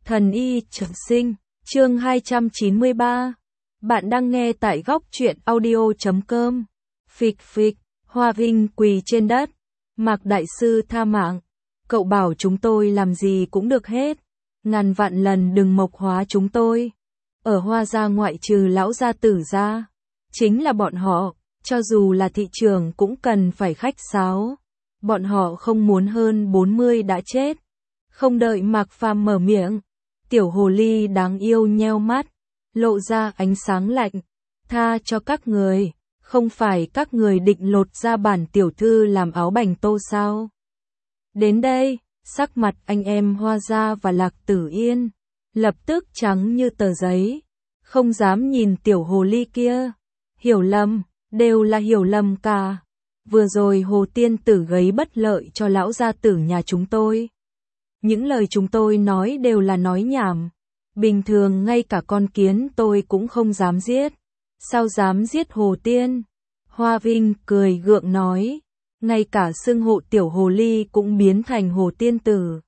Thần y trường sinh, chương 293. Bạn đang nghe tại góc truyện audio.com. Phịch phịch, Hoa Vinh quỳ trên đất. Mạc đại sư tha mạng. Cậu bảo chúng tôi làm gì cũng được hết. Ngàn vạn lần đừng mộc hóa chúng tôi. Ở Hoa gia ngoại trừ lão gia tử ra, chính là bọn họ, cho dù là thị trường cũng cần phải khách sáo. Bọn họ không muốn hơn 40 đã chết. Không đợi Mạc Phàm mở miệng, tiểu hồ ly đáng yêu nheo mắt, lộ ra ánh sáng lạnh. Tha cho các người, không phải các người định lột ra bản tiểu thư làm áo bành tô sao? Đến đây, sắc mặt anh em Hoa gia và Lạc Tử Yên lập tức trắng như tờ giấy, không dám nhìn tiểu hồ ly kia. Hiểu lầm, đều là hiểu lầm cả. Vừa rồi Hồ tiên tử gây bất lợi cho lão gia tử nhà chúng tôi. Những lời chúng tôi nói đều là nói nhảm. Bình thường ngay cả con kiến tôi cũng không dám giết. Sao dám giết Hồ tiên? Hoa Vinh cười gượng nói. Ngay cả xưng hộ tiểu hồ ly cũng biến thành Hồ tiên tử.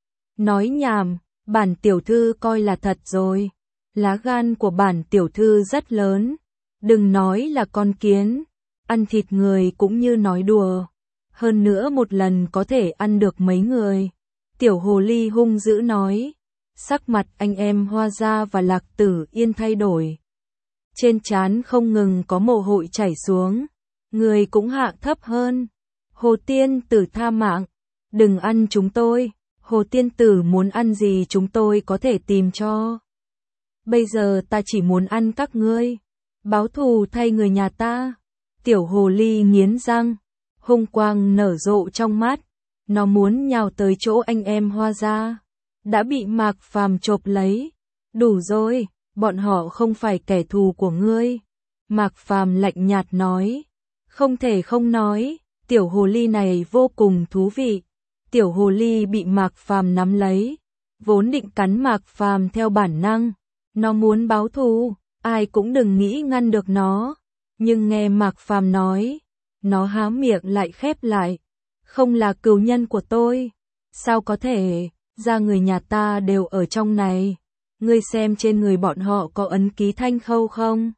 Nói nhảm, bản tiểu thư coi là thật rồi. Lá gan của bản tiểu thư rất lớn. Đừng nói là con kiến. Ăn thịt người cũng như nói đùa. Hơn nữa một lần có thể ăn được mấy người. Tiểu hồ ly hung dữ nói. Sắc mặt anh em Hoa gia và Lạc Tử Yên thay đổi. Trên trán không ngừng có mồ hôi chảy xuống. Người cũng hạ thấp hơn. Hồ tiên tử tha mạng. Đừng ăn chúng tôi. Hồ tiên tử muốn ăn gì chúng tôi có thể tìm cho. Bây giờ ta chỉ muốn ăn các ngươi. Báo thù thay người nhà ta. Tiểu hồ ly nghiến răng. Hung quang nở rộ trong mắt. Nó muốn nhào tới chỗ anh em Hoa gia. Đã bị Mạc Phàm chộp lấy. Đủ rồi, bọn họ không phải kẻ thù của ngươi. Mạc Phàm lạnh nhạt nói. Không thể không nói, tiểu hồ ly này vô cùng thú vị. Tiểu hồ ly bị Mạc Phàm nắm lấy. Vốn định cắn Mạc Phàm theo bản năng. Nó muốn báo thù, ai cũng đừng nghĩ ngăn được nó. Nhưng nghe Mạc Phàm nói, nó há miệng lại khép lại. Không là cừu nhân của tôi. Sao có thể, ra người nhà ta đều ở trong này. Ngươi xem trên người bọn họ có ấn ký Thanh Khâu không?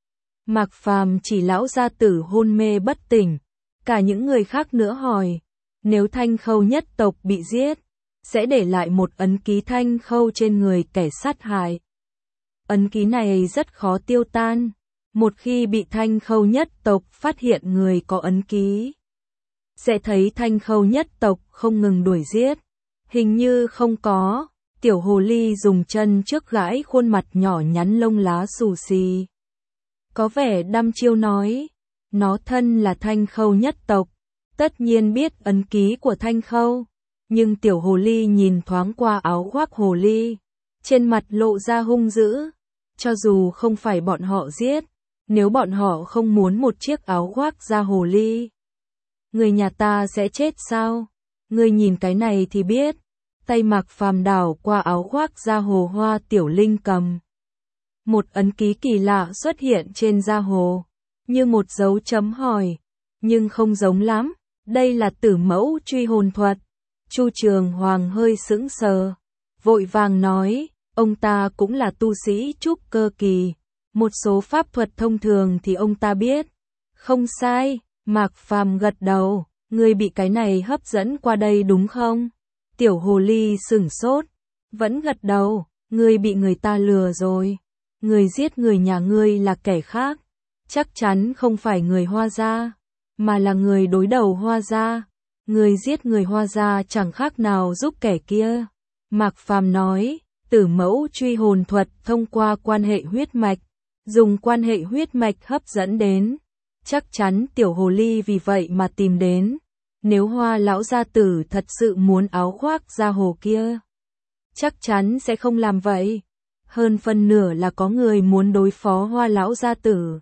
Mạc Phàm chỉ lão gia tử hôn mê bất tỉnh. Cả những người khác nữa hỏi. Nếu Thanh Khâu nhất tộc bị giết, sẽ để lại một ấn ký Thanh Khâu trên người kẻ sát hại. Ấn ký này rất khó tiêu tan. Một khi bị Thanh Khâu nhất tộc phát hiện người có ấn ký, sẽ thấy Thanh Khâu nhất tộc không ngừng đuổi giết. Hình như không có. Tiểu hồ ly dùng chân trước gãi khuôn mặt nhỏ nhắn lông lá xù xì. Có vẻ đăm chiêu nói. Nó thân là Thanh Khâu nhất tộc. Tất nhiên biết ấn ký của Thanh Khâu. Nhưng tiểu hồ ly nhìn thoáng qua áo khoác hồ ly. Trên mặt lộ ra hung dữ. Cho dù không phải bọn họ giết. Nếu bọn họ không muốn một chiếc áo khoác da hồ ly, người nhà ta sẽ chết sao? Ngươi nhìn cái này thì biết. Tay Mạc Phàm đảo qua áo khoác da hồ Hoa Tiểu Linh cầm. Một ấn ký kỳ lạ xuất hiện trên da hồ, như một dấu chấm hỏi, nhưng không giống lắm. Đây là tử mẫu truy hồn thuật. Chu Trường Hoàng hơi sững sờ, vội vàng nói, ông ta cũng là tu sĩ trúc cơ kỳ. Một số pháp thuật thông thường thì ông ta biết. Không sai, Mạc Phàm gật đầu. Ngươi bị cái này hấp dẫn qua đây đúng không? Tiểu hồ ly sửng sốt, vẫn gật đầu. Ngươi bị người ta lừa rồi. Người giết người nhà ngươi là kẻ khác. Chắc chắn không phải người Hoa gia, mà là người đối đầu Hoa gia. Người giết người Hoa gia chẳng khác nào giúp kẻ kia. Mạc Phàm nói, tử mẫu truy hồn thuật thông qua quan hệ huyết mạch. Dùng quan hệ huyết mạch hấp dẫn đến. Chắc chắn tiểu hồ ly vì vậy mà tìm đến. Nếu Hoa lão gia tử thật sự muốn áo khoác da hồ kia, chắc chắn sẽ không làm vậy. Hơn phân nửa là có người muốn đối phó Hoa lão gia tử.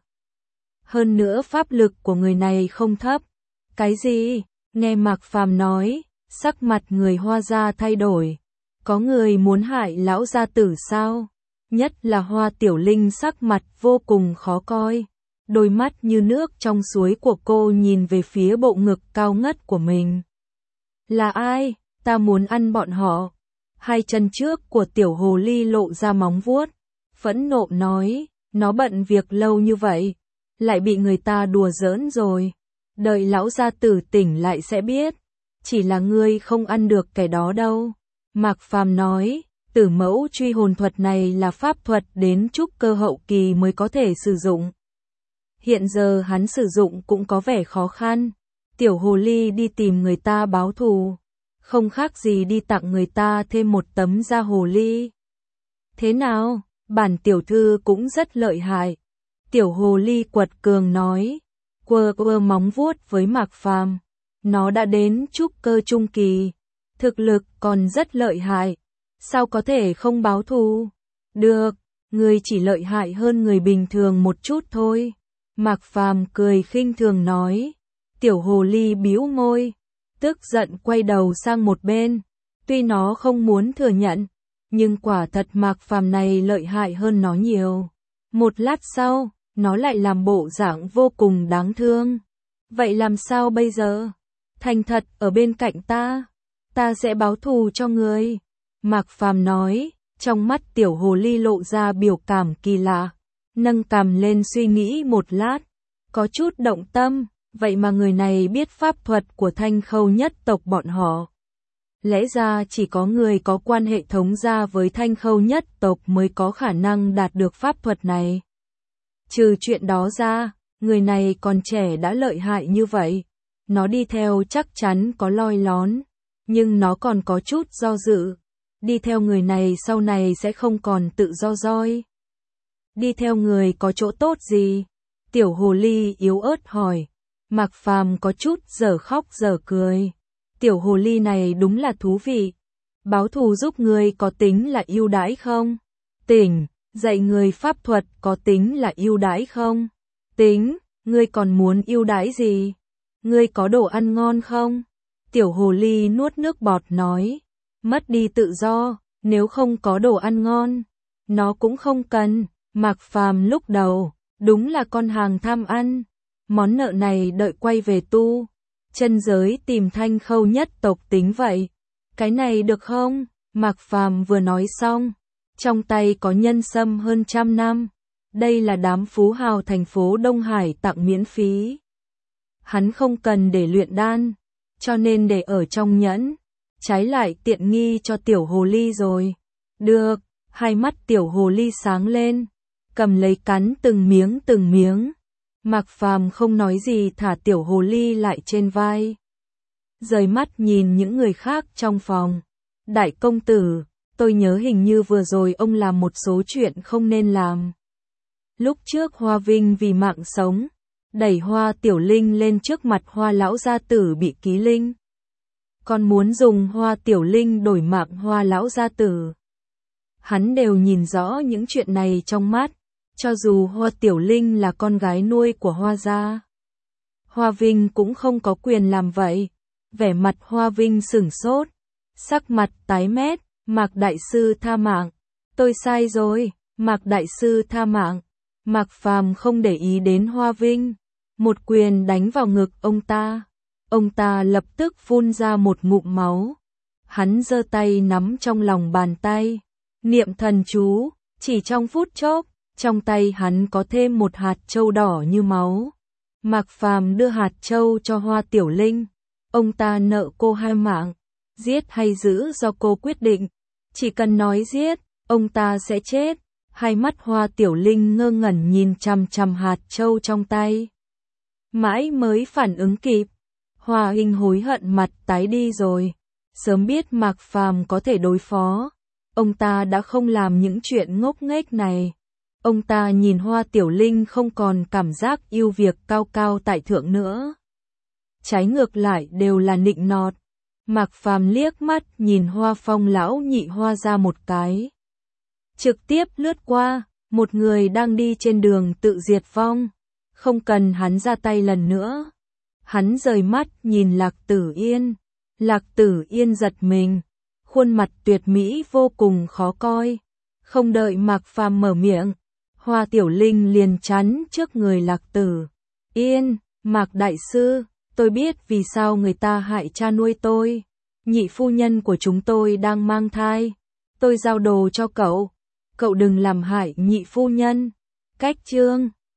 Hơn nữa pháp lực của người này không thấp. Cái gì? Nghe Mạc Phàm nói, sắc mặt người Hoa gia thay đổi. Có người muốn hại lão gia tử sao? Nhất là Hoa Tiểu Linh sắc mặt vô cùng khó coi. Đôi mắt như nước trong suối của cô nhìn về phía bộ ngực cao ngất của mình. Là ai? Ta muốn ăn bọn họ. Hai chân trước của tiểu hồ ly lộ ra móng vuốt, phẫn nộ nói, nó bận việc lâu như vậy, lại bị người ta đùa giỡn rồi. Đợi lão gia tử tỉnh lại sẽ biết, chỉ là ngươi không ăn được cái đó đâu. Mạc Phàm nói, Tử Mẫu truy hồn thuật này là pháp thuật đến trúc cơ hậu kỳ mới có thể sử dụng. Hiện giờ hắn sử dụng cũng có vẻ khó khăn. Tiểu hồ ly đi tìm người ta báo thù, không khác gì đi tặng người ta thêm một tấm da hồ ly. Thế nào, bản tiểu thư cũng rất lợi hại. Tiểu hồ ly quật cường nói, quơ quơ móng vuốt với Mạc Phàm. Nó đã đến trúc cơ trung kỳ, thực lực còn rất lợi hại, sao có thể không báo thù? Được, ngươi chỉ lợi hại hơn người bình thường một chút thôi. Mạc Phàm cười khinh thường nói. Tiểu hồ ly bĩu môi, tức giận quay đầu sang một bên. Tuy nó không muốn thừa nhận, nhưng quả thật Mạc Phàm này lợi hại hơn nó nhiều. Một lát sau, nó lại làm bộ dạng vô cùng đáng thương. Vậy làm sao bây giờ? Thành thật ở bên cạnh ta sẽ báo thù cho ngươi. Mạc Phàm nói, trong mắt tiểu hồ ly lộ ra biểu cảm kỳ lạ, nâng cằm lên suy nghĩ một lát, có chút động tâm, vậy mà người này biết pháp thuật của Thanh Khâu nhất tộc bọn họ. Lẽ ra chỉ có người có quan hệ thống gia với Thanh Khâu nhất tộc mới có khả năng đạt được pháp thuật này. Trừ chuyện đó ra, người này còn trẻ đã lợi hại như vậy. Nó đi theo chắc chắn có loi lón, nhưng nó còn có chút do dự. Đi theo người này sau này sẽ không còn tự do roi. Đi theo người có chỗ tốt gì? Tiểu hồ ly yếu ớt hỏi. Mạc Phàm có chút dở khóc dở cười. Tiểu hồ ly này đúng là thú vị. Báo thù giúp người có tính là ưu đãi không? Tỉnh, dạy người pháp thuật có tính là ưu đãi không? Tính, ngươi còn muốn ưu đãi gì? Ngươi có đồ ăn ngon không? Tiểu hồ ly nuốt nước bọt nói. Mất đi tự do, nếu không có đồ ăn ngon, nó cũng không cần. Mạc Phàm lúc đầu, đúng là con hàng tham ăn. Món nợ này đợi quay về tu chân giới tìm Thanh Khâu nhất tộc tính vậy. Cái này được không? Mạc Phàm vừa nói xong, trong tay có nhân sâm hơn 100 năm. Đây là đám phú hào thành phố Đông Hải tặng miễn phí. Hắn không cần để luyện đan, cho nên để ở trong nhẫn. Trái lại tiện nghi cho tiểu hồ ly rồi. Được, hai mắt tiểu hồ ly sáng lên, cầm lấy cắn từng miếng. Mạc Phàm không nói gì thả tiểu hồ ly lại trên vai. Rời mắt nhìn những người khác trong phòng. Đại công tử, tôi nhớ hình như vừa rồi ông làm một số chuyện không nên làm. Lúc trước Hoa Vinh vì mạng sống, đẩy Hoa Tiểu Linh lên trước mặt Hoa lão gia tử bị ký linh. Còn muốn dùng Hoa Tiểu Linh đổi mạng Hoa lão gia tử. Hắn đều nhìn rõ những chuyện này trong mắt, cho dù Hoa Tiểu Linh là con gái nuôi của Hoa gia. Hoa Vinh cũng không có quyền làm vậy. Vẻ mặt Hoa Vinh sửng sốt, sắc mặt tái mét. Mạc đại sư tha mạng. Tôi sai rồi, Mạc đại sư tha mạng. Mạc Phàm không để ý đến Hoa Vinh, một quyền đánh vào ngực ông ta. Ông ta lập tức phun ra một ngụm máu. Hắn giơ tay nắm trong lòng bàn tay, niệm thần chú, chỉ trong phút chốc, trong tay hắn có thêm một hạt châu đỏ như máu. Mạc Phàm đưa hạt châu cho Hoa Tiểu Linh. Ông ta nợ cô 2 mạng, giết hay giữ do cô quyết định. Chỉ cần nói giết, ông ta sẽ chết. Hai mắt Hoa Tiểu Linh ngơ ngẩn nhìn chằm chằm hạt châu trong tay. Mãi mới phản ứng kịp. Hoa Hinh hối hận mặt tái đi rồi. Sớm biết Mạc Phàm có thể đối phó, ông ta đã không làm những chuyện ngốc nghếch này. Ông ta nhìn Hoa Tiểu Linh không còn cảm giác yêu việc cao cao tại thượng nữa. Trái ngược lại đều là nịnh nọt. Mạc Phàm liếc mắt nhìn Hoa Phong lão nhị Hoa ra một cái. Trực tiếp lướt qua, một người đang đi trên đường tự diệt vong. Không cần hắn ra tay lần nữa. Hắn rời mắt nhìn Lạc Tử Yên. Lạc Tử Yên giật mình. Khuôn mặt tuyệt mỹ vô cùng khó coi. Không đợi Mạc Phàm mở miệng, Hoa Tiểu Linh liền chắn trước người Lạc Tử Yên. Mạc đại sư, tôi biết vì sao người ta hại cha nuôi tôi. nhị phu nhân của chúng tôi đang mang thai. Tôi giao đồ cho cậu. Cậu đừng làm hại nhị phu nhân. Cách chương